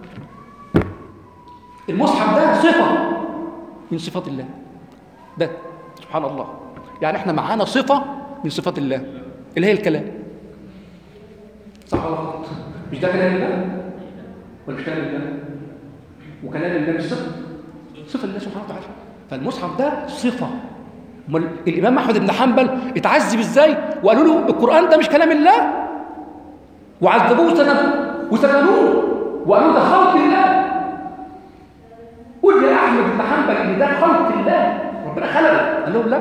S1: المصحف ده صفه من صفات الله، ده سبحان الله. يعني احنا معانا صفه من صفات الله اللي هي الكلام، صح ولا غلط؟ مش ده كلام الله ولا مش كلام الله؟ وكلام الله مش صفه، صفه الله سبحانه وتعالى. فالمصحف ده صفه. امال الامام احمد بن حنبل اتعذب ازاي وقالوا له القران ده مش كلام الله، وعذبوه وسجنوه وقالوا ده خلق الله. قول يا احمد بن حنبل ان ده خلق الله، ربنا خلقه. قال لهم لا.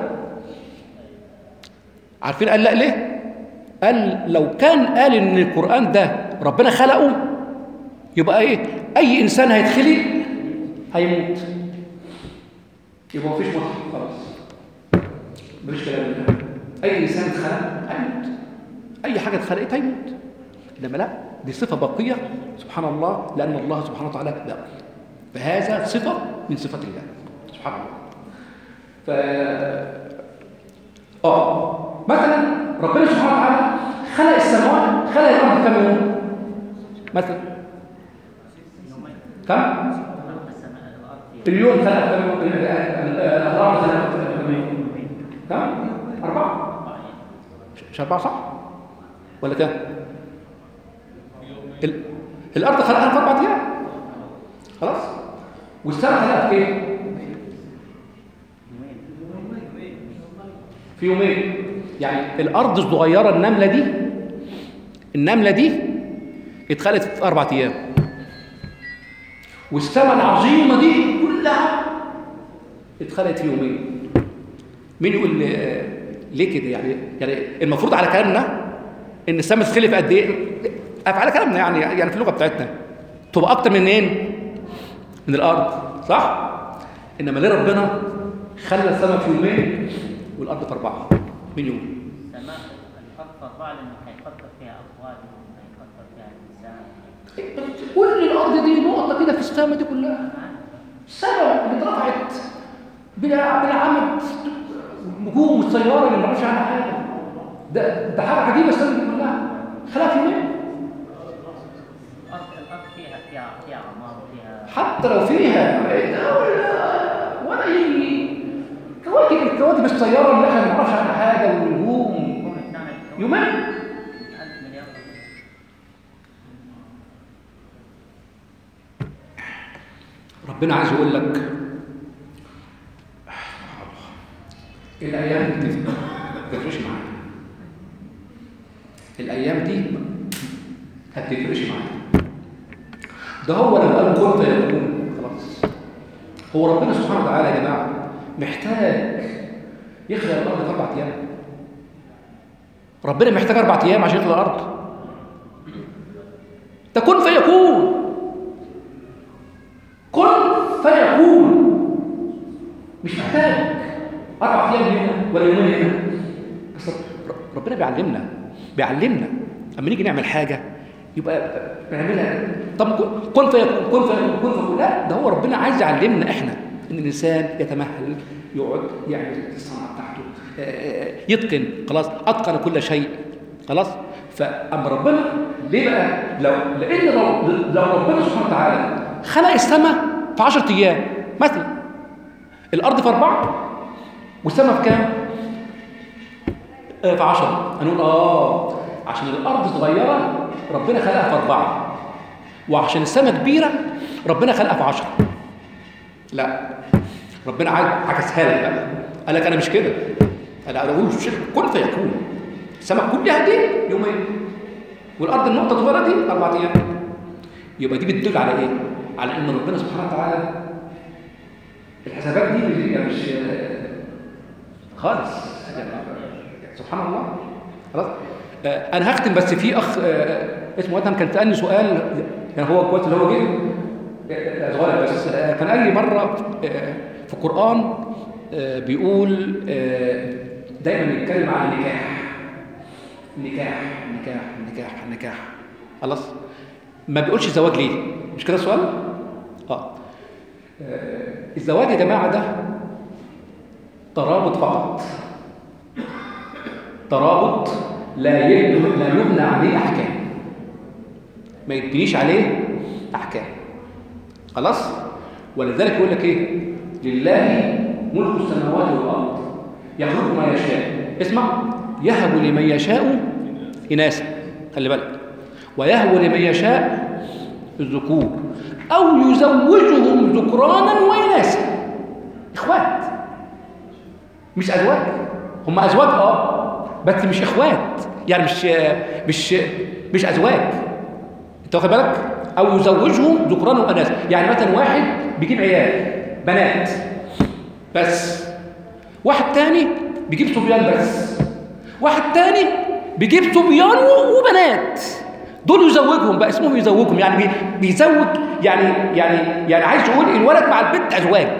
S1: عارفين قال لا ليه؟ قال لو كان قال ان القران ده ربنا خلقه يبقى ايه؟ اي انسان هيتخلق هيموت، يبقى مفيش مصحف خلاص، مفيش كلام الله. اي انسان اتخلق هيموت، اي حاجه اتخلقت هيموت. انما لا، دي صفه باقيه سبحان الله، لان الله سبحانه وتعالى لا، فهذا صفه من صفات الله سبحان الله. ف اه مثلا ربنا سبحانه وتعالى خلق السماوات خلق الارض كم يوم مثلا؟ كم؟ اليوم خلق كم يوم؟ الارض خلق كم يوم؟ كم؟ أربعة. مش أربعة صح؟ ولا كم؟ ال... الأرض خلقها في أربعة أيام. خلاص؟ والسنة خلقها في إيه؟ في يومين. يعني الأرض الصغيرة النملة دي النملة دي اتخلقت في أربعة أيام. والسماء العظيمة دي كلها اتخلقت في يومين. مين يقول ليه كده؟ يعني يعني المفروض على كلامنا ان السماء تتخلق قد ايه؟ على كلامنا يعني يعني في اللغه بتاعتنا تبقى اكتر من ايه؟ من الارض، صح؟ انما ليه ربنا خلى السماء في يومين والارض في اربعه؟ من يوم؟
S3: السماء الارض في اربعه لانه هيقدر فيها اقوال وهيقدر فيها الانسان.
S1: كل الارض دي نقطه كده في السماء دي كلها. السماء اللي اترفعت بلا بلا عمد، نجوم والسياره اللي ما نعرفش عنها حاجه. ده ده حاجه عجيبه السنه دي كلها خلقها في يومين.
S3: الارض الارض فيها فيها فيها اعمار وفيها
S1: حتى لو فيها ولا ولا يجي كواكب الكواكب السياره اللي احنا ما نعرفش عنها حاجه والنجوم يومين.
S3: ألف مليار.
S1: ربنا عايز يقول لك الايام دي ما تفرقش معاك. الايام دي ما تفرقش معاك. ده هو لو قال كن فيكون خلاص. هو ربنا سبحانه وتعالى يا جماعه محتاج يخلق الارض في اربع ايام؟ ربنا محتاج اربع ايام عشان يخلق الارض؟ ده كن فيكون. كن فيكون مش محتاج اربع ايام هنا ولا يومين هنا. بس ربنا بيعلمنا بيعلمنا اما نيجي نعمل حاجه يبقى نعملها. طب كن فيكون كن فيكون كن فيكون لا، ده هو ربنا عايز يعلمنا احنا ان الانسان يتمهل، يقعد يعمل الصنعه بتاعته، يتقن. خلاص اتقن كل شيء. خلاص. فاما ربنا ليه بقى؟ لو لان لو, لو ربنا سبحانه وتعالى خلق السماء في عشرة ايام مثلا، الارض في اربعه والسماء في كام؟ آه في عشرة. هنقول اه عشان الارض صغيره ربنا خلقها في اربعه، وعشان السماء كبيره ربنا خلقها في عشرة. لا، ربنا عكسها لك بقى. قال لك انا مش كده، انا اقول كن فيكون. السماء كلها دي يومين والارض النقطه الصغيره دي اربع ايام. يبقى دي بتدل على ايه؟ على ان ربنا سبحانه وتعالى الحسابات دي مش خالص يعني سبحان الله. خلاص. آه انا هختم بس في اخ آه اسمه ادهم كان سالني سؤال، يعني هو كويس اللي هو جه آه صغير بس آه كان قال لي مره آه في القران آه بيقول آه دايما بيتكلم عن النكاح النكاح النكاح النكاح النكاح. خلاص. ما بيقولش الزواج ليه؟ مش كده السؤال؟ اه الزواج يا جماعه ده ترابط فقط، ترابط لا يبنى لا يبنى عليه احكام، ما يتبنيش عليه احكام. خلاص. ولذلك يقول لك ايه؟ لله ملك السماوات والارض يخلق ما يشاء. اسمع، يهب لمن يشاء اناثا، خلي بالك، ويهب لمن يشاء الذكور او يزوجهم ذكرانا واناثا. اخوات مش ازواج. هم ازواج اه بس مش اخوات، يعني مش مش مش ازواج. انت واخد بالك؟ او يزوجهم ذكرانا واناثا. يعني مثلا واحد بيجيب عيال بنات بس، واحد تاني بيجيب صبيان بس، واحد تاني بيجيب صبيان وبنات. دول يزوجهم بقى، اسمهم يزوجهم، يعني بيزوج يعني يعني يعني عايز يقول الولد مع البنت ازواج.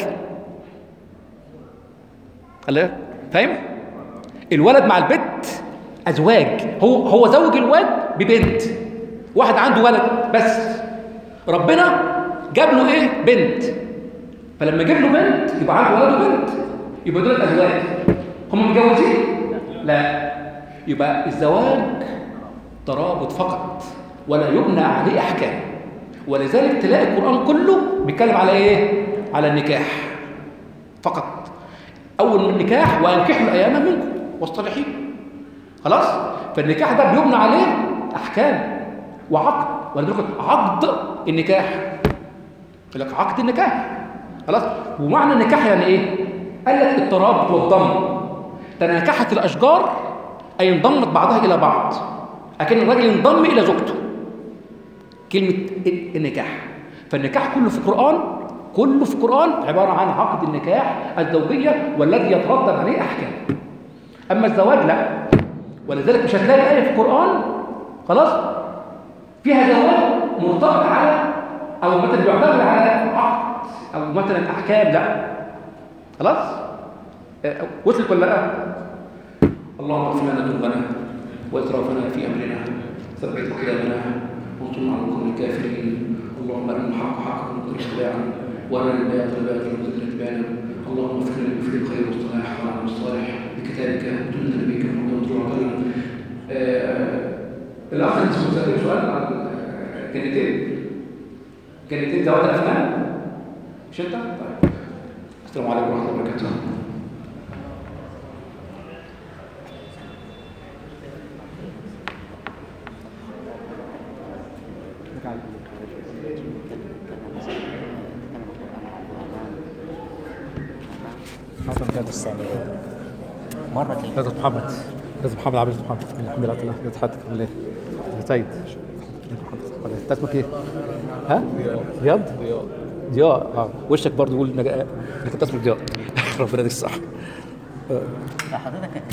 S1: خلي فاهم؟ الولد مع البنت ازواج. هو هو زوج الولد ببنت، واحد عنده ولد بس، ربنا جاب له ايه؟ بنت. فلما جاب له بنت يبقى عنده ولد وبنت، يبقى دول ازواج. هم متجوزين؟ لا. يبقى الزواج ترابط فقط ولا يبنى عليه أحكام. ولذلك تلاقي القرآن كله بيتكلم على إيه؟ على النكاح فقط. أول من النكاح وأنكحوا الأيام منكم والصالحين. خلاص؟ فالنكاح ده بيبنى عليه أحكام وعقد. ولذلك عقد النكاح يقول لك عقد النكاح. خلاص؟ ومعنى النكاح يعني إيه؟ قال لك الترابط والضم. تناكحت الأشجار أي انضمت بعضها إلى بعض، لكن الرجل انضم إلى زوجته. كلمة النكاح. فالنكاح كله في القرآن كله في القرآن عبارة عن عقد النكاح الزوجية والذي يترتب عليه أحكام. أما الزواج لا. ولذلك مش هتلاقي آية في القرآن خلاص فيها زواج مرتبط على أو مثلا بيعتمد على عقد أو مثلا أحكام لا. خلاص وصلت ولا لا؟ اللهم اغفر لنا ذنوبنا واسرافنا في امرنا ثبت اقدامنا وانصرنا على القوم الكافرين. اللهم ارنا الحق حقا وارزقنا اتباعه وارنا الباطل باطلا وارزقنا اتباعه. اللهم اغفر لنا بفضل الخير والصلاح والعمل الصالح بكتابك وسنه نبيك محمد وتوب علينا. الاخ اسمه سأل سؤال عن جنتين جنتين زواج الافلام مش انت؟ طيب السلام عليكم ورحمه الله وبركاته.
S3: مرة كده
S1: لازم محمد لازم محمد عبد محمد الحمد لله تعالى يتحدث بالله سيد انت اسمك ايه؟ ها؟ رياض؟ رياض ضياء اه وشك برضه يقول انك انت اسمك ضياء ربنا يديك الصحة.
S3: حضرتك